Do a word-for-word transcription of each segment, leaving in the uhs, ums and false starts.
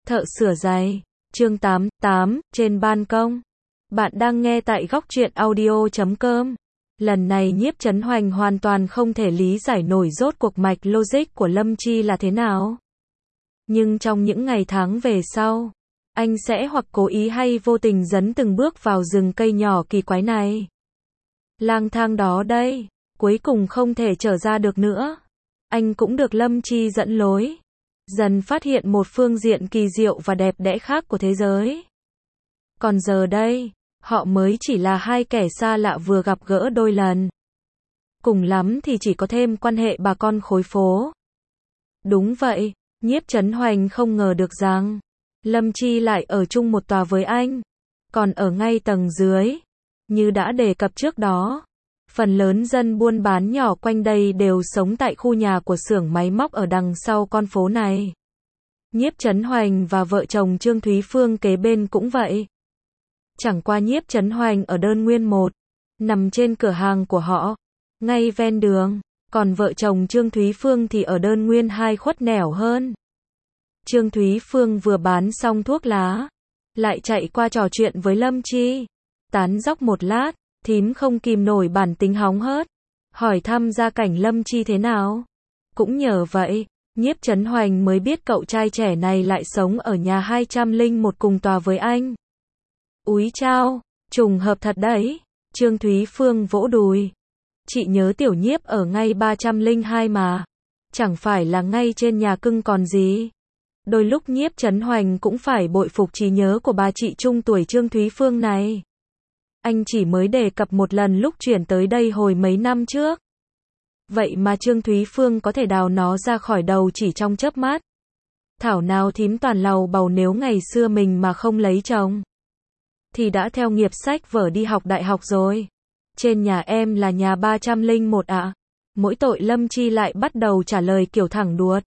Thợ sửa giày. Chương tám, tám, trên ban công. Bạn đang nghe tại góc truyện audio chấm com. Lần này Nhiếp Chấn Hoành hoàn toàn không thể lý giải nổi rốt cuộc mạch logic của Lâm Chi là thế nào. Nhưng trong những ngày tháng về sau, anh sẽ hoặc cố ý hay vô tình dấn từng bước vào rừng cây nhỏ kỳ quái này. Lang thang đó đây, cuối cùng không thể trở ra được nữa. Anh cũng được Lâm Chi dẫn lối, dần phát hiện một phương diện kỳ diệu và đẹp đẽ khác của thế giới. Còn giờ đây, họ mới chỉ là hai kẻ xa lạ vừa gặp gỡ đôi lần. Cùng lắm thì chỉ có thêm quan hệ bà con khối phố. Đúng vậy, Nhiếp Chấn Hoành không ngờ được rằng Lâm Chi lại ở chung một tòa với anh, còn ở ngay tầng dưới. Như đã đề cập trước đó, phần lớn dân buôn bán nhỏ quanh đây đều sống tại khu nhà của xưởng máy móc ở đằng sau con phố này. Nhiếp Chấn Hoành và vợ chồng Trương Thúy Phương kế bên cũng vậy. Chẳng qua Nhiếp Chấn Hoành ở đơn nguyên một, nằm trên cửa hàng của họ, ngay ven đường, còn vợ chồng Trương Thúy Phương thì ở đơn nguyên hai khuất nẻo hơn. Trương Thúy Phương vừa bán xong thuốc lá, lại chạy qua trò chuyện với Lâm Chi. Tán dóc một lát, thím không kìm nổi bản tính hóng hớt, hỏi thăm gia cảnh Lâm Chi thế nào. Cũng nhờ vậy, Nhiếp Chấn Hoành mới biết cậu trai trẻ này lại sống ở nhà hai trăm lẻ một cùng tòa với anh. Úi chao, trùng hợp thật đấy. Trương Thúy Phương vỗ đùi. Chị nhớ tiểu Nhiếp ở ngay ba trăm lẻ hai mà. Chẳng phải là ngay trên nhà cưng còn gì. Đôi lúc Nhiếp Chấn Hoành cũng phải bội phục trí nhớ của bà chị trung tuổi Trương Thúy Phương này. Anh chỉ mới đề cập một lần lúc chuyển tới đây hồi mấy năm trước. Vậy mà Trương Thúy Phương có thể đào nó ra khỏi đầu chỉ trong chớp mắt. Thảo nào thím toàn lầu bầu nếu ngày xưa mình mà không lấy chồng, thì đã theo nghiệp sách vở đi học đại học rồi. Trên nhà em là nhà ba trăm lẻ một ạ. À? Mỗi tội Lâm Chi lại bắt đầu trả lời kiểu thẳng đuột.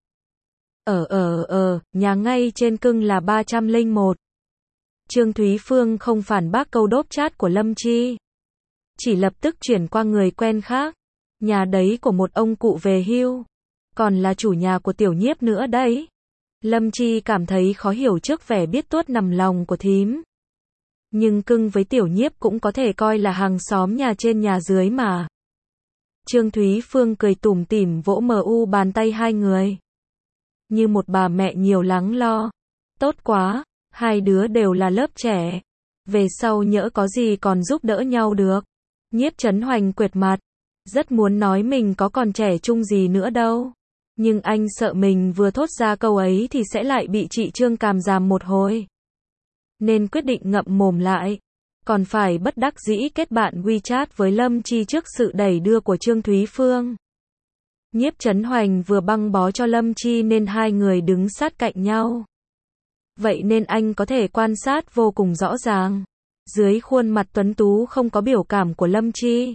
Ờ ờ ờ, nhà ngay trên cưng là ba trăm lẻ một. Trương Thúy Phương không phản bác câu đốp chát của Lâm Chi, chỉ lập tức chuyển qua người quen khác. Nhà đấy của một ông cụ về hưu, còn là chủ nhà của tiểu Nhiếp nữa đấy. Lâm Chi cảm thấy khó hiểu trước vẻ biết tuốt nằm lòng của thím. Nhưng cưng với tiểu Nhiếp cũng có thể coi là hàng xóm nhà trên nhà dưới mà. Trương Thúy Phương cười tủm tỉm vỗ mờ u bàn tay hai người, như một bà mẹ nhiều lắng lo. Tốt quá, hai đứa đều là lớp trẻ, về sau nhỡ có gì còn giúp đỡ nhau được. Nhiếp Chấn Hoành quệt mặt, rất muốn nói mình có còn trẻ trung gì nữa đâu. Nhưng anh sợ mình vừa thốt ra câu ấy thì sẽ lại bị chị Trương càm ràm một hồi. Nên quyết định ngậm mồm lại. Còn phải bất đắc dĩ kết bạn WeChat với Lâm Chi trước sự đẩy đưa của Trương Thúy Phương. Nhiếp Chấn Hoành vừa băng bó cho Lâm Chi nên hai người đứng sát cạnh nhau. Vậy nên anh có thể quan sát vô cùng rõ ràng. Dưới khuôn mặt tuấn tú không có biểu cảm của Lâm Chi,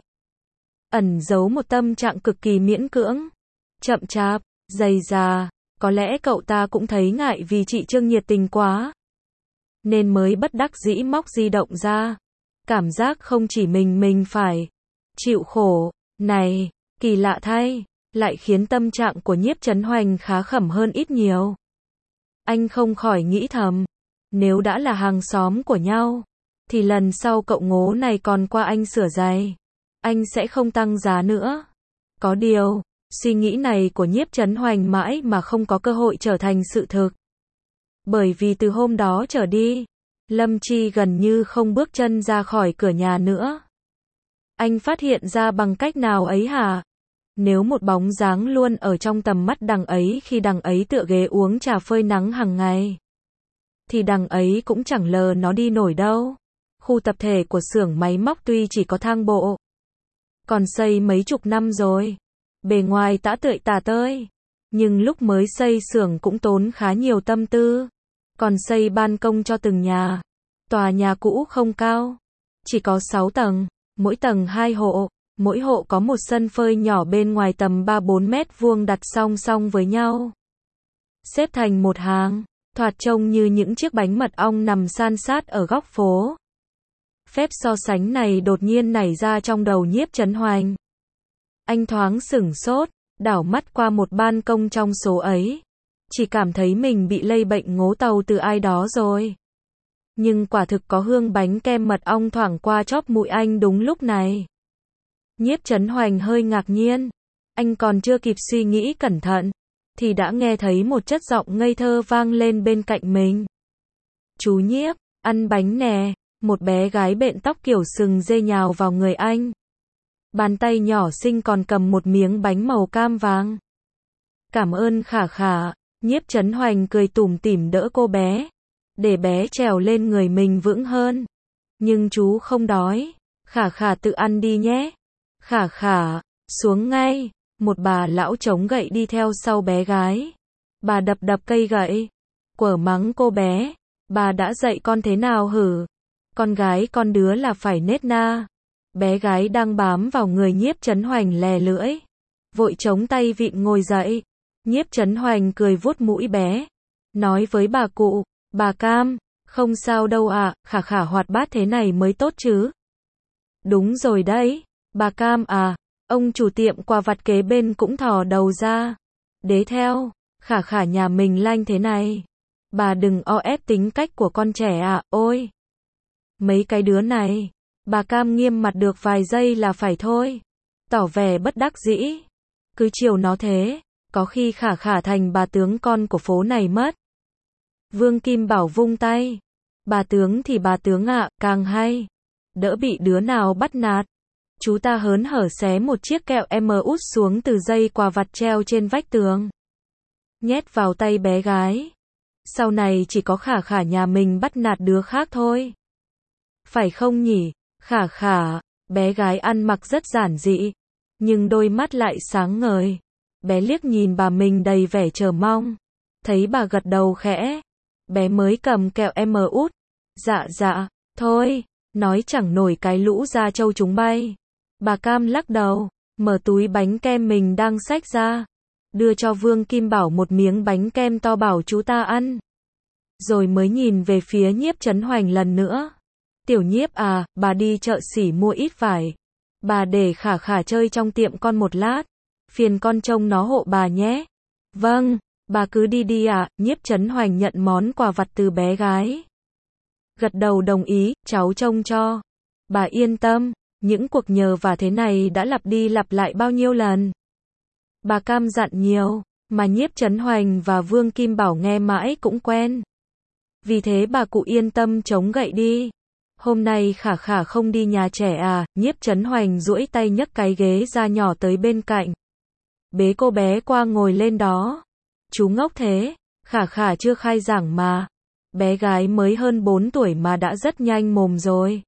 ẩn giấu một tâm trạng cực kỳ miễn cưỡng, chậm chạp, dày dà. Có lẽ cậu ta cũng thấy ngại vì chị Trương nhiệt tình quá, nên mới bất đắc dĩ móc di động ra. Cảm giác không chỉ mình mình phải chịu khổ, này, kỳ lạ thay, lại khiến tâm trạng của Nhiếp Chấn Hoành khá khẩm hơn ít nhiều. Anh không khỏi nghĩ thầm, nếu đã là hàng xóm của nhau, thì lần sau cậu ngố này còn qua anh sửa giày, anh sẽ không tăng giá nữa. Có điều, suy nghĩ này của Nhiếp Chấn Hoành mãi mà không có cơ hội trở thành sự thực. Bởi vì từ hôm đó trở đi, Lâm Chi gần như không bước chân ra khỏi cửa nhà nữa. Anh phát hiện ra bằng cách nào ấy hả? Nếu một bóng dáng luôn ở trong tầm mắt đằng ấy khi đằng ấy tựa ghế uống trà phơi nắng hàng ngày, thì đằng ấy cũng chẳng lờ nó đi nổi đâu. Khu tập thể của xưởng máy móc tuy chỉ có thang bộ, còn xây mấy chục năm rồi, bề ngoài tã tưởi tả tơi, nhưng lúc mới xây xưởng cũng tốn khá nhiều tâm tư. Còn xây ban công cho từng nhà. Tòa nhà cũ không cao, chỉ có sáu tầng, mỗi tầng hai hộ, mỗi hộ có một sân phơi nhỏ bên ngoài tầm ba bốn mét vuông đặt song song với nhau, xếp thành một hàng, thoạt trông như những chiếc bánh mật ong nằm san sát ở góc phố. Phép so sánh này đột nhiên nảy ra trong đầu Nhiếp Chấn Hoành. Anh thoáng sửng sốt, đảo mắt qua một ban công trong số ấy. chỉ cảm thấy mình bị lây bệnh ngố tàu từ ai đó rồi. Nhưng quả thực có hương bánh kem mật ong thoảng qua chóp mũi anh đúng lúc này. Nhiếp Chấn Hoành hơi ngạc nhiên. Anh còn chưa kịp suy nghĩ cẩn thận, thì đã nghe thấy một chất giọng ngây thơ vang lên bên cạnh mình. Chú Nhiếp, ăn bánh nè. Một bé gái bện tóc kiểu sừng dê nhào vào người anh. Bàn tay nhỏ xinh còn cầm một miếng bánh màu cam vàng. Cảm ơn Khả Khả. Nhiếp Chấn Hoành cười tủm tỉm đỡ cô bé, để bé trèo lên người mình vững hơn. Nhưng chú không đói. Khả Khả tự ăn đi nhé. Khả Khả, xuống ngay. Một bà lão chống gậy đi theo sau bé gái. Bà đập đập cây gậy, quở mắng cô bé. Bà đã dạy con thế nào hử? Con gái con đứa là phải nết na. Bé gái đang bám vào người Nhiếp Chấn Hoành lè lưỡi, vội chống tay vịn ngồi dậy. Nhiếp Chấn Hoành cười vuốt mũi bé, nói với bà cụ, bà Cam, không sao đâu ạ, à, Khả Khả hoạt bát thế này mới tốt chứ. Đúng rồi đấy, bà Cam à, ông chủ tiệm quà vặt kế bên cũng thò đầu ra. Đế theo, Khả Khả nhà mình lanh thế này. Bà đừng o ép tính cách của con trẻ ạ, à, ôi. Mấy cái đứa này, bà Cam nghiêm mặt được vài giây là phải thôi. Tỏ vẻ bất đắc dĩ. Cứ chiều nó thế, có khi Khả Khả thành bà tướng con của phố này mất. Vương Kim Bảo vung tay. Bà tướng thì bà tướng ạ, à, càng hay. Đỡ bị đứa nào bắt nạt. Chú ta hớn hở xé một chiếc kẹo em út xuống từ dây quà vặt treo trên vách tường, nhét vào tay bé gái. Sau này chỉ có Khả Khả nhà mình bắt nạt đứa khác thôi. Phải không nhỉ? Khả Khả, bé gái ăn mặc rất giản dị, nhưng đôi mắt lại sáng ngời. Bé liếc nhìn bà mình đầy vẻ chờ mong. Thấy bà gật đầu khẽ, bé mới cầm kẹo em út. Dạ dạ, thôi, nói chẳng nổi cái lũ da trâu chúng bay. Bà Cam lắc đầu, mở túi bánh kem mình đang xách ra, đưa cho Vương Kim Bảo một miếng bánh kem to bảo chú ta ăn. Rồi mới nhìn về phía Nhiếp Chấn Hoành lần nữa. Tiểu Nhiếp à, bà đi chợ xỉ mua ít vải. Bà để Khả Khả chơi trong tiệm con một lát. Phiền con trông nó hộ bà nhé. Vâng, bà cứ đi đi ạ. À. Nhiếp Chấn Hoành nhận món quà vặt từ bé gái, gật đầu đồng ý, cháu trông cho. Bà yên tâm, những cuộc nhờ vả thế này đã lặp đi lặp lại bao nhiêu lần. Bà Cam dặn nhiều, mà Nhiếp Chấn Hoành và Vương Kim Bảo nghe mãi cũng quen. Vì thế bà cụ yên tâm chống gậy đi. Hôm nay Khả Khả không đi nhà trẻ à? Nhiếp Chấn Hoành duỗi tay nhấc cái ghế ra nhỏ tới bên cạnh, bế cô bé qua ngồi lên đó. Chú ngốc thế, Khả Khả chưa khai giảng mà. Bé gái mới hơn bốn tuổi mà đã rất nhanh mồm rồi.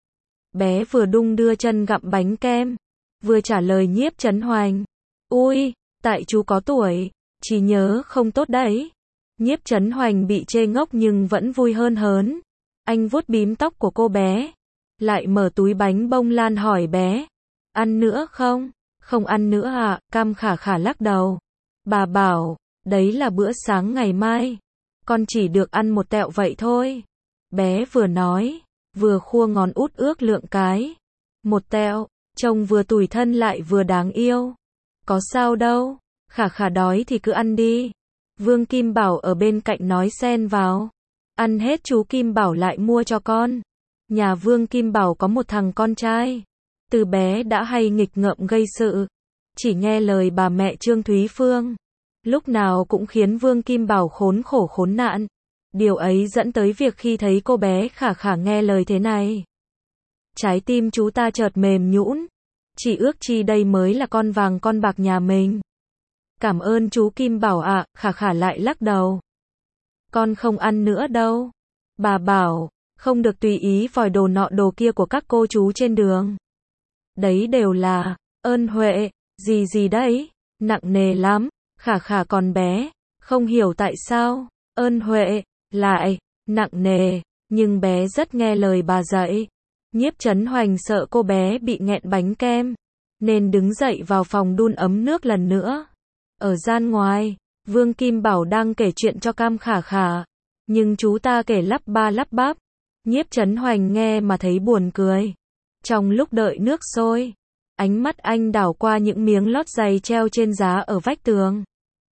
Bé vừa đung đưa chân gặm bánh kem, vừa trả lời Nhiếp Chấn Hoành. Ui, tại chú có tuổi, trí nhớ không tốt đấy. Nhiếp Chấn Hoành bị chê ngốc nhưng vẫn vui hơn hớn. Anh vuốt bím tóc của cô bé, lại mở túi bánh bông lan hỏi bé, ăn nữa không? Không ăn nữa à? Cam Khả Khả lắc đầu. Bà bảo, đấy là bữa sáng ngày mai, con chỉ được ăn một tẹo vậy thôi. Bé vừa nói, vừa khua ngón út ước lượng cái. Một tẹo, trông vừa tủi thân lại vừa đáng yêu. Có sao đâu, Khả Khả đói thì cứ ăn đi. Vương Kim Bảo ở bên cạnh nói xen vào. Ăn hết chú Kim Bảo lại mua cho con. Nhà Vương Kim Bảo có một thằng con trai, từ bé đã hay nghịch ngợm gây sự, chỉ nghe lời bà mẹ Trương Thúy Phương, lúc nào cũng khiến Vương Kim Bảo khốn khổ khốn nạn. Điều ấy dẫn tới việc khi thấy cô bé Khả Khả nghe lời thế này, trái tim chú ta chợt mềm nhũn. Chỉ ước chi đây mới là con vàng con bạc nhà mình. Cảm ơn chú Kim Bảo ạ. À. Khả Khả lại lắc đầu. Con không ăn nữa đâu. Bà bảo, không được tùy ý vòi đồ nọ đồ kia của các cô chú trên đường. Đấy đều là ơn huệ, gì gì đấy, nặng nề lắm. Khả Khả còn bé, không hiểu tại sao ơn huệ lại nặng nề, nhưng bé rất nghe lời bà dạy. Nhiếp Chấn Hoành sợ cô bé bị nghẹn bánh kem, nên đứng dậy vào phòng đun ấm nước lần nữa. Ở gian ngoài, Vương Kim Bảo đang kể chuyện cho Cam Khả Khả, nhưng chú ta kể lắp ba lắp bắp. Nhiếp Chấn Hoành nghe mà thấy buồn cười. Trong lúc đợi nước sôi, ánh mắt anh đảo qua những miếng lót giày treo trên giá ở vách tường.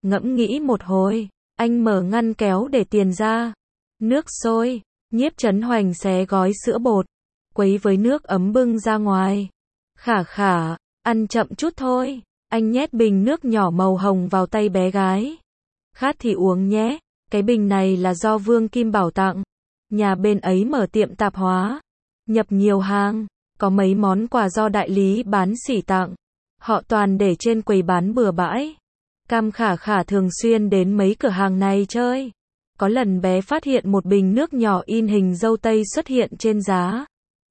Ngẫm nghĩ một hồi, anh mở ngăn kéo để tiền ra. Nước sôi, Nhiếp Chấn Hoành xé gói sữa bột, quấy với nước ấm bưng ra ngoài. Khả khả, ăn chậm chút thôi. Anh nhét bình nước nhỏ màu hồng vào tay bé gái. Khát thì uống nhé, cái bình này là do Vương Kim Bảo tặng. Nhà bên ấy mở tiệm tạp hóa, nhập nhiều hàng, có mấy món quà do đại lý bán sỉ tặng. Họ toàn để trên quầy bán bừa bãi. Cam Khả Khả thường xuyên đến mấy cửa hàng này chơi. Có lần bé phát hiện một bình nước nhỏ in hình dâu tây xuất hiện trên giá,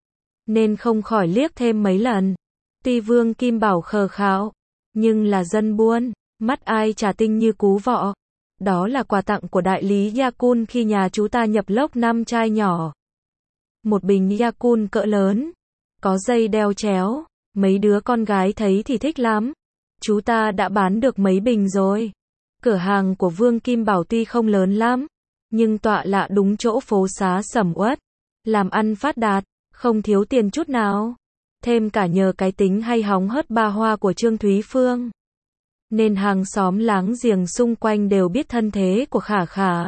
nên không khỏi liếc thêm mấy lần. Tuy Vương Kim Bảo khờ khạo, nhưng là dân buôn, mắt ai chả tinh như cú vọ. Đó là quà tặng của đại lý Yakun khi nhà chú ta nhập lốc năm chai nhỏ. Một bình Yakun cỡ lớn, có dây đeo chéo, mấy đứa con gái thấy thì thích lắm. Chú ta đã bán được mấy bình rồi. Cửa hàng của Vương Kim Bảo tuy không lớn lắm, nhưng tọa lạc đúng chỗ phố xá sầm uất, làm ăn phát đạt, không thiếu tiền chút nào. Thêm cả nhờ cái tính hay hóng hớt ba hoa của Trương Thúy Phương, nên hàng xóm láng giềng xung quanh đều biết thân thế của Khả Khả.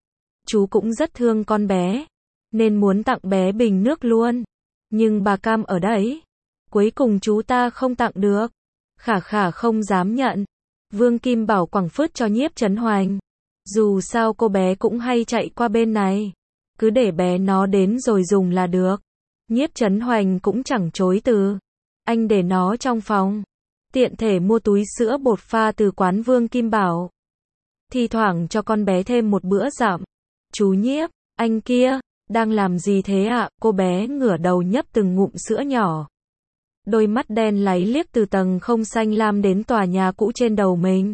Chú cũng rất thương con bé, nên muốn tặng bé bình nước luôn. Nhưng bà Cam ở đấy, cuối cùng chú ta không tặng được. Khả Khả không dám nhận. Vương Kim Bảo quẳng phứt cho Nhiếp Chấn Hoành. Dù sao cô bé cũng hay chạy qua bên này, cứ để bé nó đến rồi dùng là được. Nhiếp Chấn Hoành cũng chẳng chối từ. Anh để nó trong phòng, tiện thể mua túi sữa bột pha từ quán Vương Kim Bảo. Thi thoảng cho con bé thêm một bữa dặm. Chú Nhiếp, anh kia, đang làm gì thế ạ? À? Cô bé ngửa đầu nhấp từng ngụm sữa nhỏ. Đôi mắt đen láy liếc từ tầng không xanh lam đến tòa nhà cũ trên đầu mình.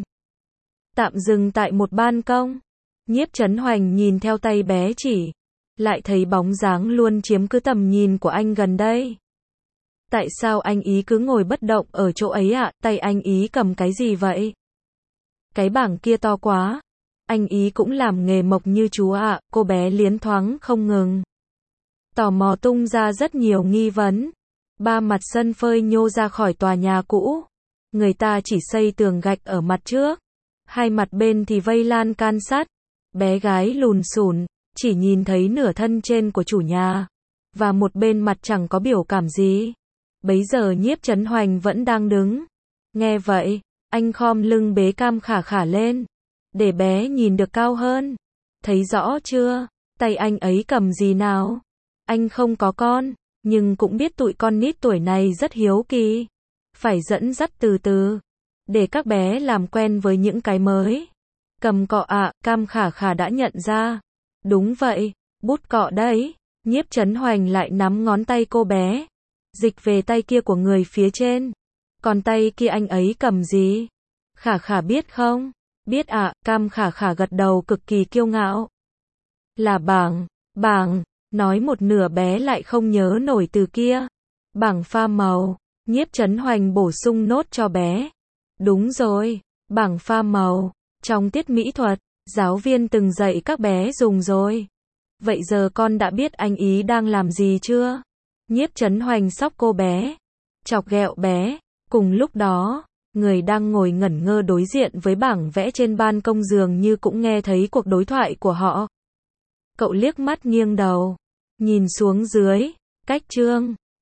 Tạm dừng tại một ban công. Nhiếp Chấn Hoành nhìn theo tay bé chỉ, lại thấy bóng dáng luôn chiếm cứ tầm nhìn của anh gần đây. Tại sao anh ý cứ ngồi bất động ở chỗ ấy ạ? À? Tay anh ý cầm cái gì vậy? Cái bảng kia to quá. Anh ý cũng làm nghề mộc như chú ạ. À? Cô bé liến thoáng không ngừng. Tò mò tung ra rất nhiều nghi vấn. Ba mặt sân phơi nhô ra khỏi tòa nhà cũ. Người ta chỉ xây tường gạch ở mặt trước. Hai mặt bên thì vây lan can sắt. Bé gái lùn xùn, chỉ nhìn thấy nửa thân trên của chủ nhà. Và một bên mặt chẳng có biểu cảm gì. Bấy giờ Nhiếp Chấn Hoành vẫn đang đứng. Nghe vậy, anh khom lưng bế Cam Khả Khả lên, để bé nhìn được cao hơn. Thấy rõ chưa? Tay anh ấy cầm gì nào? Anh không có con, nhưng cũng biết tụi con nít tuổi này rất hiếu kỳ. Phải dẫn dắt từ từ, để các bé làm quen với những cái mới. Cầm cọ ạ, à, Cam Khả Khả đã nhận ra. Đúng vậy, bút cọ đấy. Nhiếp Chấn Hoành lại nắm ngón tay cô bé, dịch về tay kia của người phía trên. Còn tay kia anh ấy cầm gì? Khả Khả biết không? Biết ạ, à, Cam Khả Khả gật đầu cực kỳ kiêu ngạo. Là bảng, bảng, nói một nửa bé lại không nhớ nổi từ kia. Bảng pha màu, Nhiếp Chấn Hoành bổ sung nốt cho bé. Đúng rồi, bảng pha màu, trong tiết mỹ thuật, giáo viên từng dạy các bé dùng rồi. Vậy giờ con đã biết anh ý đang làm gì chưa? Nhiếp Chấn Hoành xóc cô bé, chọc ghẹo bé. Cùng lúc đó, người đang ngồi ngẩn ngơ đối diện với bảng vẽ trên ban công dường như cũng nghe thấy cuộc đối thoại của họ. Cậu liếc mắt nghiêng đầu, nhìn xuống dưới, cách chương